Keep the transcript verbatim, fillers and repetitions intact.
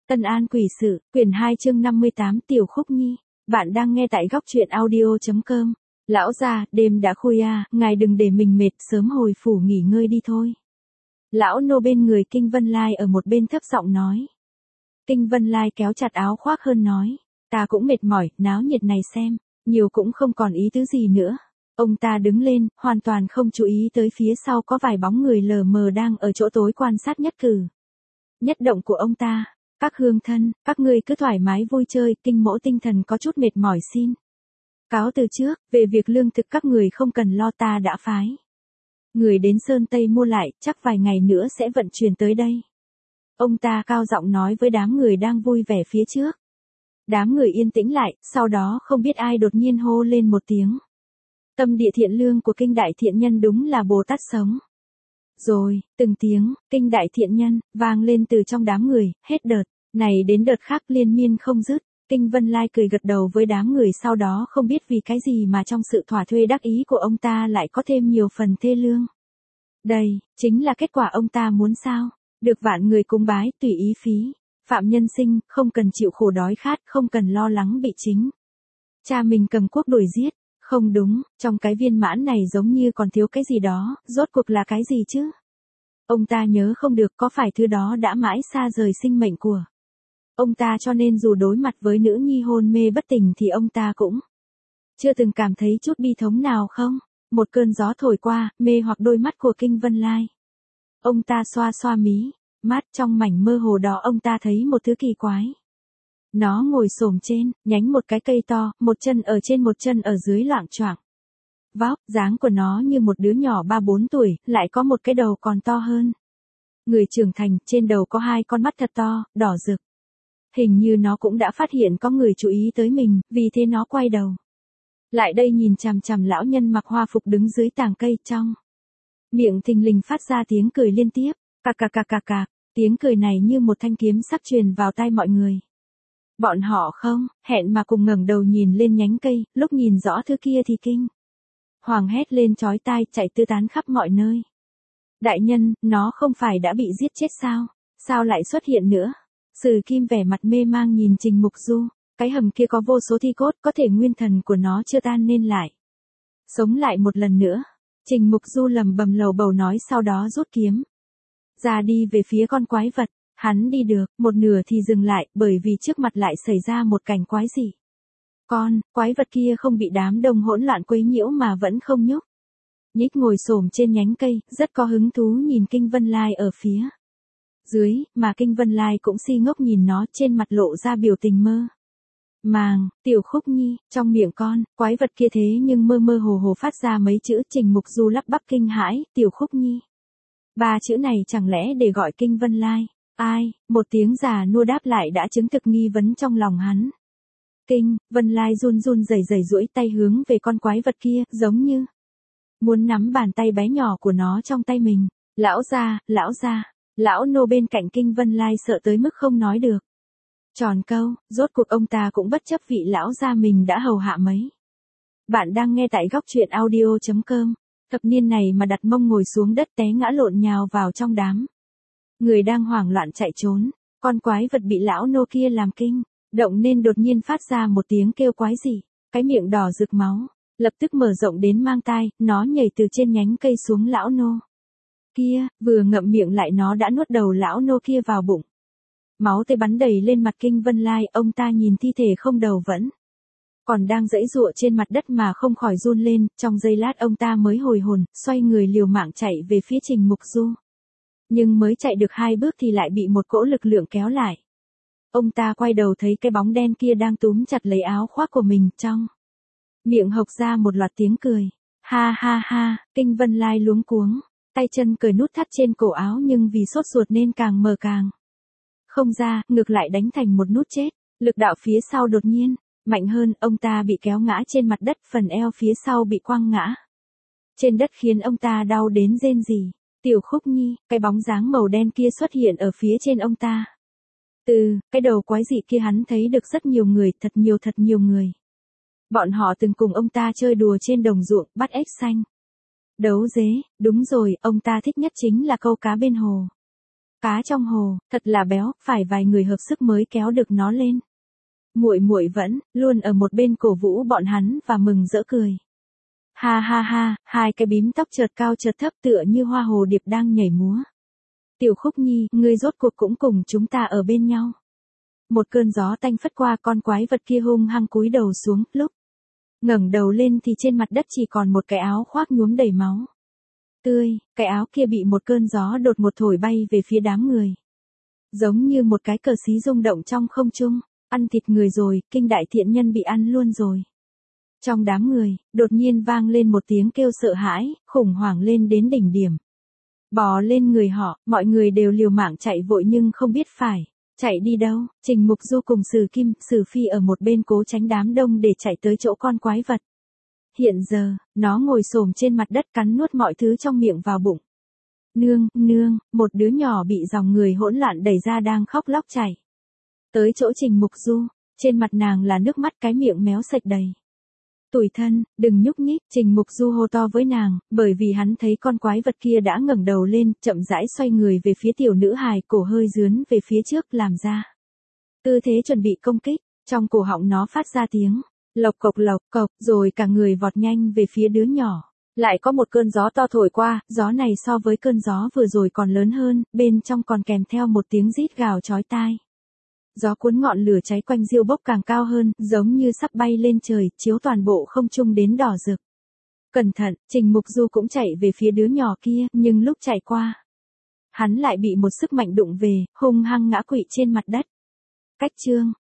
Tân An Quỷ Sự, quyển hai chương năm mươi tám Tiểu Khúc Nhi. Bạn đang nghe tại góc truyện audio.com. Lão gia, đêm đã khuya, ngài đừng để mình mệt, sớm hồi phủ nghỉ ngơi đi thôi. Lão nô bên người Kinh Vân Lai ở một bên thấp giọng nói. Kinh Vân Lai kéo chặt áo khoác hơn nói. Ta cũng mệt mỏi, náo nhiệt này xem, nhiều cũng không còn ý tứ gì nữa. Ông ta đứng lên, hoàn toàn không chú ý tới phía sau có vài bóng người lờ mờ đang ở chỗ tối quan sát nhất cử nhất động của ông ta. Các hương thân, các ngươi cứ thoải mái vui chơi, Kinh mỗ tinh thần có chút mệt mỏi xin cáo từ trước, về việc lương thực các người không cần lo, ta đã phái người đến Sơn Tây mua lại, chắc vài ngày nữa sẽ vận chuyển tới đây. Ông ta cao giọng nói với đám người đang vui vẻ phía trước. Đám người yên tĩnh lại, sau đó không biết ai đột nhiên hô lên một tiếng. Tâm địa thiện lương của Kinh đại thiện nhân đúng là Bồ Tát sống. Rồi, từng tiếng, Kinh đại thiện nhân, vang lên từ trong đám người, hết đợt này đến đợt khác liên miên không dứt. Kinh Vân Lai cười gật đầu với đám người, sau đó không biết vì cái gì mà trong sự thỏa thuê đắc ý của ông ta lại có thêm nhiều phần thê lương. Đây, chính là kết quả ông ta muốn sao? Được vạn người cúng bái, tùy ý phí. Phạm nhân sinh, không cần chịu khổ đói khát, không cần lo lắng bị chính cha mình cầm cuốc đuổi giết. Không đúng, trong cái viên mãn này giống như còn thiếu cái gì đó, rốt cuộc là cái gì chứ? Ông ta nhớ không được, có phải thứ đó đã mãi xa rời sinh mệnh của ông ta, cho nên dù đối mặt với nữ nhi hôn mê bất tỉnh thì ông ta cũng chưa từng cảm thấy chút bi thống nào không? Một cơn gió thổi qua, mê hoặc đôi mắt của Kinh Vân Lai. Ông ta xoa xoa mí mắt, trong mảnh mơ hồ đó ông ta thấy một thứ kỳ quái. Nó ngồi xổm trên nhánh một cái cây to, một chân ở trên một chân ở dưới loạng choạng. Vóc dáng của nó như một đứa nhỏ ba bốn tuổi, lại có một cái đầu còn to hơn người trưởng thành, trên đầu có hai con mắt thật to, đỏ rực. Hình như nó cũng đã phát hiện có người chú ý tới mình, vì thế nó quay đầu lại đây nhìn chằm chằm lão nhân mặc hoa phục đứng dưới tàng cây, trong miệng thình lình phát ra tiếng cười liên tiếp, cạc cạc cạc cạc cạc. Tiếng cười này như một thanh kiếm sắc truyền vào tai mọi người. Bọn họ không hẹn mà cùng ngẩng đầu nhìn lên nhánh cây, lúc nhìn rõ thứ kia thì kinh hoàng hét lên chói tai, chạy tứ tán khắp mọi nơi. Đại nhân, nó không phải đã bị giết chết sao? Sao lại xuất hiện nữa? Sử Kim vẻ mặt mê mang nhìn Trình Mục Du, cái hầm kia có vô số thi cốt, có thể nguyên thần của nó chưa tan nên lại sống lại một lần nữa. Trình Mục Du lầm bầm lầu bầu nói, sau đó rút kiếm ra đi về phía con quái vật. Hắn đi được một nửa thì dừng lại, bởi vì trước mặt lại xảy ra một cảnh quái dị. Con quái vật kia không bị đám đông hỗn loạn quấy nhiễu mà vẫn không nhúc nhích, ngồi xổm trên nhánh cây, rất có hứng thú nhìn Kinh Vân Lai ở phía dưới, mà Kinh Vân Lai cũng si ngốc nhìn nó, trên mặt lộ ra biểu tình mơ màng. Tiểu Khúc Nhi, trong miệng con quái vật kia thế nhưng mơ mơ hồ hồ phát ra mấy chữ. Trình Mục Du lắp bắp kinh hãi, Tiểu Khúc Nhi, ba chữ này chẳng lẽ để gọi Kinh Vân Lai? Ai? Một tiếng già nua đáp lại đã chứng thực nghi vấn trong lòng hắn. Kinh Vân Lai run run rẩy rẩy duỗi tay hướng về con quái vật kia, giống như muốn nắm bàn tay bé nhỏ của nó trong tay mình. Lão gia, lão gia. Lão nô bên cạnh Kinh Vân Lai sợ tới mức không nói được tròn câu, rốt cuộc ông ta cũng bất chấp vị lão gia mình đã hầu hạ mấy. Bạn đang nghe tại góc truyện audio.com. Thập niên này mà đặt mông ngồi xuống đất té ngã lộn nhào vào trong đám người đang hoảng loạn chạy trốn. Con quái vật bị lão nô kia làm kinh động nên đột nhiên phát ra một tiếng kêu quái dị, cái miệng đỏ rực máu lập tức mở rộng đến mang tai, nó nhảy từ trên nhánh cây xuống lão nô kia, vừa ngậm miệng lại nó đã nuốt đầu lão nô kia vào bụng. Máu tươi bắn đầy lên mặt Kinh Vân Lai, ông ta nhìn thi thể không đầu vẫn còn đang giãy giụa trên mặt đất mà không khỏi run lên. Trong giây lát ông ta mới hồi hồn, xoay người liều mạng chạy về phía Trình Mục Du. Nhưng mới chạy được hai bước thì lại bị một cỗ lực lượng kéo lại. Ông ta quay đầu thấy cái bóng đen kia đang túm chặt lấy áo khoác của mình, trong miệng hộc ra một loạt tiếng cười. Ha ha ha, Kinh Vân Lai luống cuống, tay chân cởi nút thắt trên cổ áo, nhưng vì sốt ruột nên càng mờ càng không ra, ngược lại đánh thành một nút chết. Lực đạo phía sau đột nhiên mạnh hơn, ông ta bị kéo ngã trên mặt đất, phần eo phía sau bị quăng ngã trên đất khiến ông ta đau đến rên rỉ. Tiểu Khúc Nhi, cái bóng dáng màu đen kia xuất hiện ở phía trên ông ta. Từ cái đầu quái dị kia hắn thấy được rất nhiều người, thật nhiều thật nhiều người. Bọn họ từng cùng ông ta chơi đùa trên đồng ruộng, bắt ếch xanh, đấu dế. Đúng rồi, ông ta thích nhất chính là câu cá bên hồ. Cá trong hồ, thật là béo, phải vài người hợp sức mới kéo được nó lên. Muội muội vẫn luôn ở một bên cổ vũ bọn hắn và mừng rỡ cười. Ha ha ha, hai cái bím tóc chợt cao chợt thấp tựa như hoa hồ điệp đang nhảy múa. Tiểu Khúc Nhi, ngươi rốt cuộc cũng cùng chúng ta ở bên nhau. Một cơn gió tanh phất qua, con quái vật kia hung hăng cúi đầu xuống, lúc ngẩng đầu lên thì trên mặt đất chỉ còn một cái áo khoác nhuốm đầy máu tươi, cái áo kia bị một cơn gió đột ngột thổi bay về phía đám người. Giống như một cái cờ xí rung động trong không trung, ăn thịt người rồi, Kinh đại thiện nhân bị ăn luôn rồi. Trong đám người, đột nhiên vang lên một tiếng kêu sợ hãi, khủng hoảng lên đến đỉnh điểm. Bò lên người họ, mọi người đều liều mạng chạy vội nhưng không biết phải chạy đi đâu. Trình Mục Du cùng Sử Kim, Sử Phi ở một bên cố tránh đám đông để chạy tới chỗ con quái vật. Hiện giờ, nó ngồi xổm trên mặt đất cắn nuốt mọi thứ trong miệng vào bụng. Nương, nương, một đứa nhỏ bị dòng người hỗn loạn đẩy ra đang khóc lóc chảy tới chỗ Trình Mục Du, trên mặt nàng là nước mắt, cái miệng méo sạch đầy. Tủi thân, đừng nhúc nhích, Trình Mục Du hô to với nàng, bởi vì hắn thấy con quái vật kia đã ngẩng đầu lên, chậm rãi xoay người về phía tiểu nữ hài, cổ hơi dướn về phía trước làm ra tư thế chuẩn bị công kích, trong cổ họng nó phát ra tiếng lộc cộc lộc cộc, rồi cả người vọt nhanh về phía đứa nhỏ. Lại có một cơn gió to thổi qua, gió này so với cơn gió vừa rồi còn lớn hơn, bên trong còn kèm theo một tiếng rít gào chói tai. Gió cuốn ngọn lửa cháy quanh diêu bốc càng cao hơn, giống như sắp bay lên trời, chiếu toàn bộ không trung đến đỏ rực. Cẩn thận, Trình Mục Du cũng chạy về phía đứa nhỏ kia, nhưng lúc chạy qua, hắn lại bị một sức mạnh đụng về, hung hăng ngã quỵ trên mặt đất. Cách chương